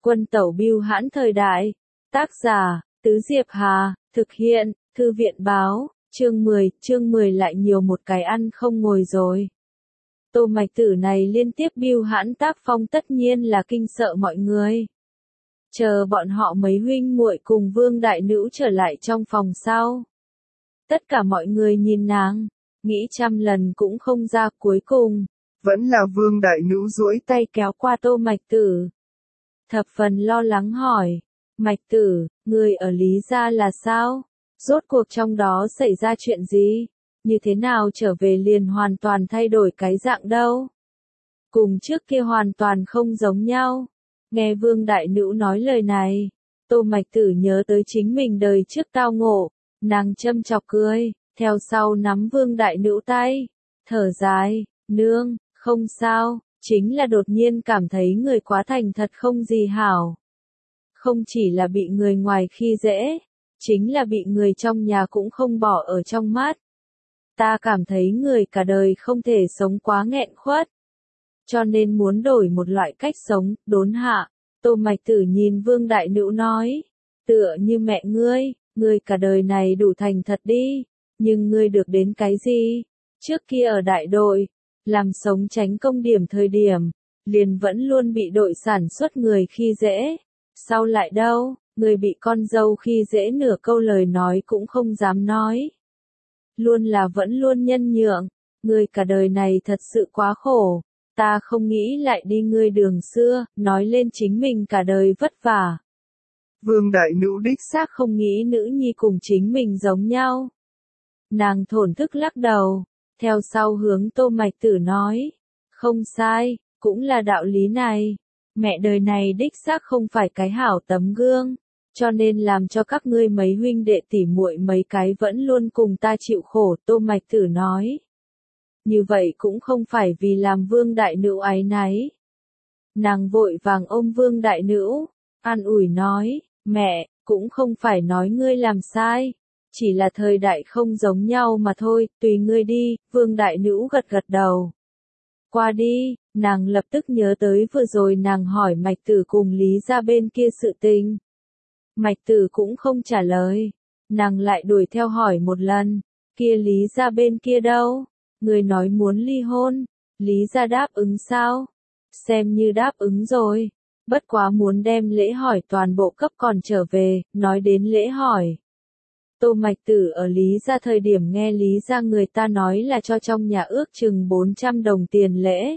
Quân tẩu bưu hãn thời đại. Tác giả, Tứ Diệp Hà, thực hiện, Thư viện báo, chương 10 lại nhiều một cái ăn không ngồi rồi. Tô Mạch Tử này liên tiếp bưu hãn tác phong tất nhiên là kinh sợ mọi người. Chờ bọn họ mấy huynh muội cùng Vương Đại Nữ trở lại trong phòng sau. Tất cả mọi người nhìn nàng, nghĩ trăm lần cũng không ra, cuối cùng. Vẫn là Vương Đại Nữ duỗi tay kéo qua Tô Mạch Tử. Thập phần lo lắng hỏi, Mạch Tử, người ở Lý gia là sao? Rốt cuộc trong đó xảy ra chuyện gì? Như thế nào trở về liền hoàn toàn thay đổi cái dạng đâu? Cùng trước kia hoàn toàn không giống nhau. Nghe Vương Đại Nữ nói lời này, Tô Mạch Tử nhớ tới chính mình đời trước tao ngộ, nàng châm chọc cười, theo sau nắm Vương Đại Nữ tay, thở dài, nương, không sao, chính là đột nhiên cảm thấy người quá thành thật không gì hảo. Không chỉ là bị người ngoài khi dễ, chính là bị người trong nhà cũng không bỏ ở trong mắt. Ta cảm thấy người cả đời không thể sống quá nghẹn khuất. Cho nên muốn đổi một loại cách sống, đốn hạ. Tô Mạch Tử nhìn Vương Đại Nữ nói, tựa như mẹ ngươi cả đời này đủ thành thật đi, nhưng ngươi được đến cái gì? Trước kia ở đại đội, làm sống tránh công điểm thời điểm, liền vẫn luôn bị đội sản xuất người khi dễ. Sau lại đâu, người bị con dâu khi dễ nửa câu lời nói cũng không dám nói. Luôn là vẫn luôn nhân nhượng, ngươi cả đời này thật sự quá khổ. Ta không nghĩ lại đi ngươi đường xưa, nói lên chính mình cả đời vất vả. Vương Đại Nữ đích xác không nghĩ nữ nhi cùng chính mình giống nhau. Nàng thổn thức lắc đầu, theo sau hướng Tô Mạch Tử nói, không sai, cũng là đạo lý này. Mẹ đời này đích xác không phải cái hảo tấm gương, cho nên làm cho các ngươi mấy huynh đệ tỉ muội mấy cái vẫn luôn cùng ta chịu khổ. Tô Mạch Tử nói. Như vậy cũng không phải vì làm Vương Đại Nữ áy náy. Nàng vội vàng ôm Vương Đại Nữ, an ủi nói, mẹ, cũng không phải nói ngươi làm sai, chỉ là thời đại không giống nhau mà thôi, tùy ngươi đi. Vương Đại Nữ gật gật đầu. Qua đi, nàng lập tức nhớ tới vừa rồi nàng hỏi Mạch Tử cùng Lý gia bên kia sự tình. Mạch Tử cũng không trả lời, nàng lại đuổi theo hỏi một lần, kia Lý gia bên kia đâu? Người nói muốn ly hôn, Lý gia đáp ứng sao? Xem như đáp ứng rồi, bất quá muốn đem lễ hỏi toàn bộ cấp còn trở về. Nói đến lễ hỏi, Tô Mạch Tử ở Lý gia thời điểm nghe Lý gia người ta nói là cho trong nhà ước chừng 400 đồng tiền lễ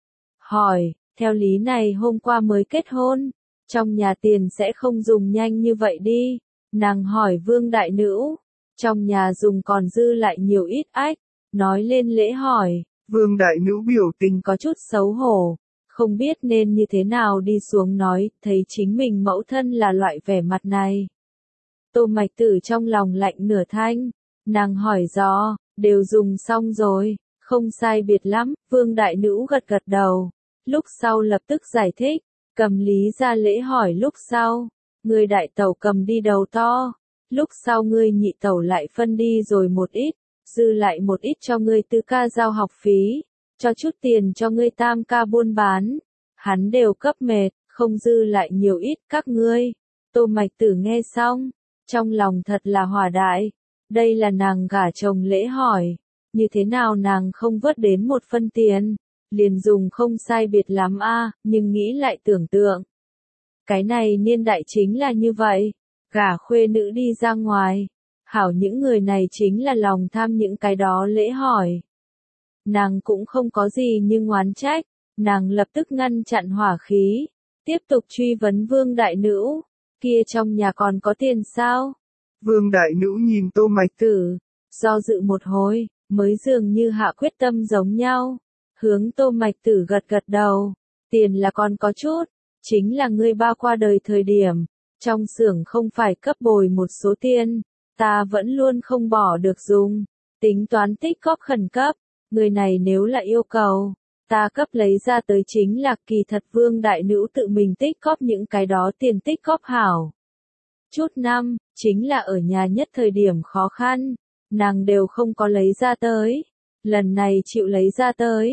hỏi, theo lý này hôm qua mới kết hôn, trong nhà tiền sẽ không dùng nhanh như vậy đi. Nàng hỏi Vương Đại Nữ, trong nhà dùng còn dư lại nhiều ít ách. Nói lên lễ hỏi, Vương Đại Nữ biểu tình có chút xấu hổ, không biết nên như thế nào đi xuống nói, thấy chính mình mẫu thân là loại vẻ mặt này. Tô Mạch Tử trong lòng lạnh nửa thanh, nàng hỏi dò, đều dùng xong rồi, không sai biệt lắm. Vương Đại Nữ gật gật đầu, lúc sau lập tức giải thích, cầm Lý gia lễ hỏi lúc sau, người đại tẩu cầm đi đầu to, lúc sau ngươi nhị tẩu lại phân đi rồi một ít. Dư lại một ít cho ngươi tứ ca giao học phí, cho chút tiền cho ngươi tam ca buôn bán, hắn đều cấp mệt, không dư lại nhiều ít các ngươi. Tô Mạch Tử nghe xong, trong lòng thật là hòa đại, đây là nàng gả chồng lễ hỏi, như thế nào nàng không vớt đến một phân tiền, liền dùng không sai biệt lắm a. Nhưng nghĩ lại tưởng tượng, cái này niên đại chính là như vậy, gả khuê nữ đi ra ngoài. Hảo, những người này chính là lòng tham những cái đó lễ hỏi. Nàng cũng không có gì nhưng oán trách, nàng lập tức ngăn chặn hỏa khí, tiếp tục truy vấn Vương Đại Nữ, kia trong nhà còn có tiền sao? Vương Đại Nữ nhìn Tô Mạch Tử, do dự một hồi, mới dường như hạ quyết tâm giống nhau, hướng Tô Mạch Tử gật gật đầu, tiền là còn có chút, chính là ngươi ba qua đời thời điểm, trong xưởng không phải cấp bồi một số tiền. Ta vẫn luôn không bỏ được dùng, tính toán tích góp khẩn cấp, người này nếu là yêu cầu, ta cấp lấy ra tới chính là. Kỳ thật Vương Đại Nữ tự mình tích góp những cái đó tiền tích góp hảo. Chút năm, chính là ở nhà nhất thời điểm khó khăn, nàng đều không có lấy ra tới, lần này chịu lấy ra tới,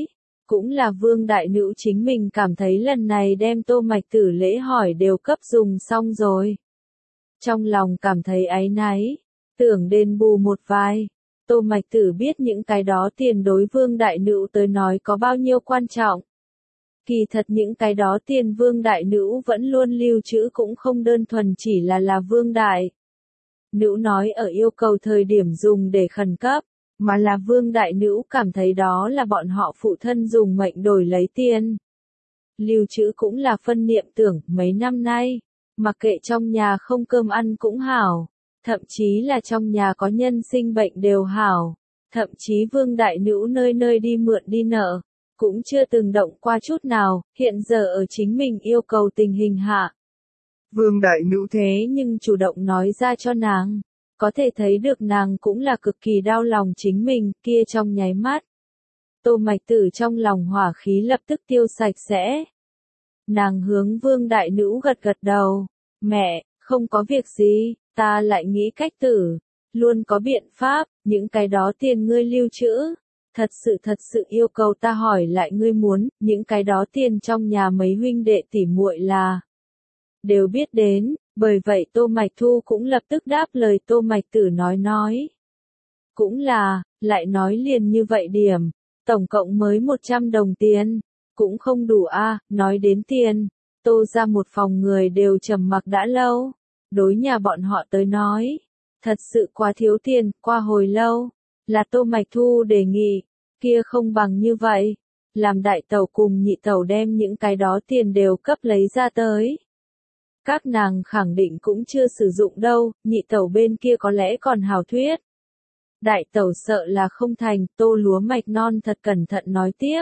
Cũng là Vương Đại Nữ chính mình cảm thấy lần này đem Tô Mạch Tử lễ hỏi đều cấp dùng xong rồi. Trong lòng cảm thấy áy náy, tưởng đền bù một vài. Tô Mạch Tử biết những cái đó tiền đối Vương Đại Nữ tới nói có bao nhiêu quan trọng. Kỳ thật những cái đó tiền Vương Đại Nữ vẫn luôn lưu trữ cũng không đơn thuần chỉ là Vương Đại Nữ nói ở yêu cầu thời điểm dùng để khẩn cấp, mà là Vương Đại Nữ cảm thấy đó là bọn họ phụ thân dùng mệnh đổi lấy tiền. Lưu trữ cũng là phân niệm tưởng mấy năm nay, mặc kệ trong nhà không cơm ăn cũng hảo, thậm chí là trong nhà có nhân sinh bệnh đều hảo, thậm chí Vương Đại Nữ nơi nơi đi mượn đi nợ, cũng chưa từng động qua chút nào, hiện giờ ở chính mình yêu cầu tình hình hạ. Vương Đại Nữ Thế nhưng chủ động nói ra cho nàng, có thể thấy được nàng cũng là cực kỳ đau lòng chính mình, kia trong nháy mắt. Tô Mạch Tử trong lòng hỏa khí lập tức tiêu sạch sẽ. Nàng hướng Vương Đại Nữ gật gật đầu, mẹ, không có việc gì, ta lại nghĩ cách tử, luôn có biện pháp, những cái đó tiền ngươi lưu trữ. Thật sự yêu cầu ta hỏi lại ngươi muốn, những cái đó tiền trong nhà mấy huynh đệ tỉ muội là đều biết đến, bởi vậy Tô Mạch Thu cũng lập tức đáp lời Tô Mạch Tử nói. Cũng là, lại nói liền như vậy điểm, tổng cộng mới 100 đồng tiền, cũng không đủ a. Nói đến tiền, Tô ra một phòng người đều trầm mặc đã lâu, đối nhà bọn họ tới nói, thật sự quá thiếu tiền, qua hồi lâu, là Tô Mạch Thu đề nghị, kia không bằng như vậy, làm đại tẩu cùng nhị tẩu đem những cái đó tiền đều cấp lấy ra tới. Các nàng khẳng định cũng chưa sử dụng đâu, nhị tẩu bên kia có lẽ còn hào thuyết. Đại tẩu sợ là không thành, Tô Lúa Mạch non thật cẩn thận nói tiếp.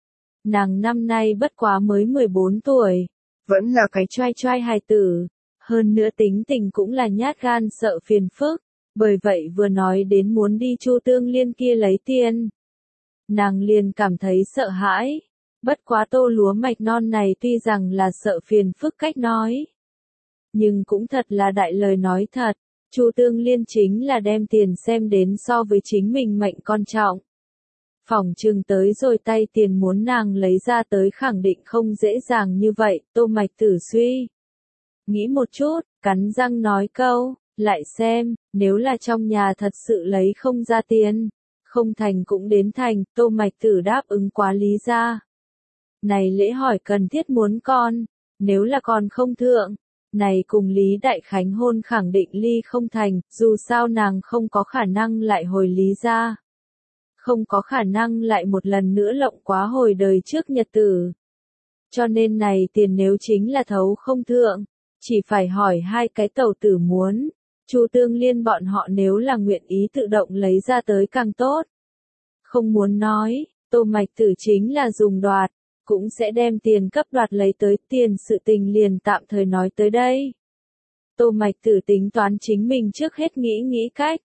Nàng năm nay bất quá mới 14 tuổi, vẫn là cái trai hài tử, hơn nữa tính tình cũng là nhát gan sợ phiền phức, bởi vậy vừa nói đến muốn đi Chu Tương Liên kia lấy tiền. Nàng liền cảm thấy sợ hãi, bất quá Tô Lúa Mạch non này tuy rằng là sợ phiền phức cách nói, nhưng cũng thật là đại lời nói thật, Chu Tương Liên chính là đem tiền xem đến so với chính mình mệnh quan trọng. Phỏng chừng tới rồi tay tiền muốn nàng lấy ra tới khẳng định không dễ dàng như vậy, Tô Mạch Tử suy nghĩ một chút, cắn răng nói câu, lại xem, nếu là trong nhà thật sự lấy không ra tiền, không thành cũng đến thành, Tô Mạch Tử đáp ứng quá lý ra. Này lễ hỏi cần thiết muốn con, nếu là con không thượng, này cùng Lý Đại Khánh hôn khẳng định ly không thành, dù sao nàng không có khả năng lại hồi Lý ra. Không có khả năng lại một lần nữa lộng quá hồi đời trước nhật tử. Cho nên này tiền nếu chính là thấu không thượng, chỉ phải hỏi hai cái tẩu tử muốn, Chu Tương Liên bọn họ nếu là nguyện ý tự động lấy ra tới càng tốt. Không muốn nói, Tô Mạch Tử chính là dùng đoạt, cũng sẽ đem tiền cấp đoạt lấy tới, tiền sự tình liền tạm thời nói tới đây. Tô Mạch Tử tính toán chính mình trước hết nghĩ cách.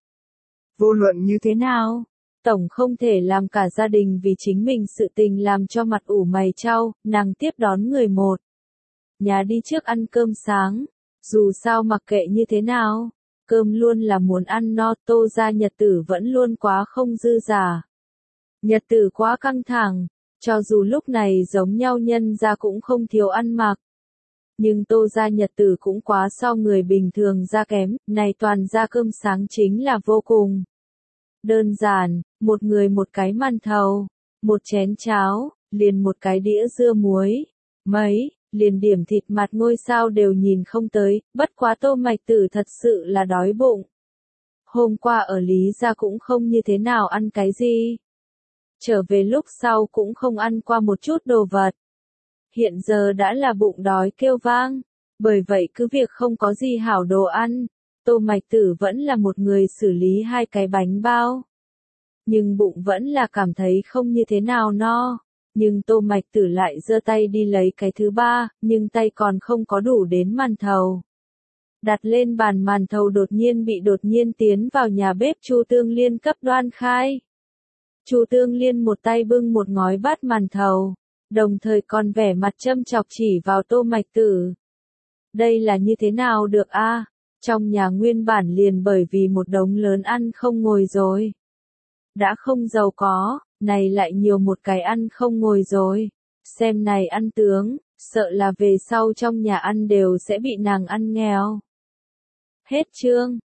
Vô luận như thế nào? Tổng không thể làm cả gia đình vì chính mình sự tình làm cho mặt ủ mày chau, nàng tiếp đón người một nhà đi trước ăn cơm sáng, dù sao mặc kệ như thế nào, cơm luôn là muốn ăn no, Tô gia nhật tử vẫn luôn quá không dư giả. Nhật tử quá căng thẳng, cho dù lúc này giống nhau nhân gia cũng không thiếu ăn mặc. Nhưng Tô gia nhật tử cũng quá so người bình thường ra kém, này toàn ra cơm sáng chính là vô cùng đơn giản, một người một cái màn thầu, một chén cháo, liền một cái đĩa dưa muối, liền điểm thịt mặt ngôi sao đều nhìn không tới, bất quá Tô Mạch Tử thật sự là đói bụng. Hôm qua ở Lý gia cũng không như thế nào ăn cái gì. Trở về lúc sau cũng không ăn qua một chút đồ vật. Hiện giờ đã là bụng đói kêu vang, bởi vậy cứ việc không có gì hảo đồ ăn, Tô Mạch Tử vẫn là một người xử lý hai cái bánh bao. Nhưng bụng vẫn là cảm thấy không như thế nào no, nhưng Tô Mạch Tử lại giơ tay đi lấy cái thứ ba, nhưng tay còn không có đủ đến màn thầu. Đặt lên bàn màn thầu đột nhiên tiến vào nhà bếp Chu Tương Liên cấp đoan khai. Chu Tương Liên một tay bưng một ngói bát màn thầu, đồng thời còn vẻ mặt châm chọc chỉ vào Tô Mạch Tử. Đây là như thế nào được a? Trong nhà nguyên bản liền bởi vì một đống lớn ăn không ngồi rồi. Đã không giàu có, Này lại nhiều một cái ăn không ngồi rồi. Xem này ăn tướng, sợ là về sau trong nhà ăn đều sẽ bị nàng ăn nghèo. Hết chương.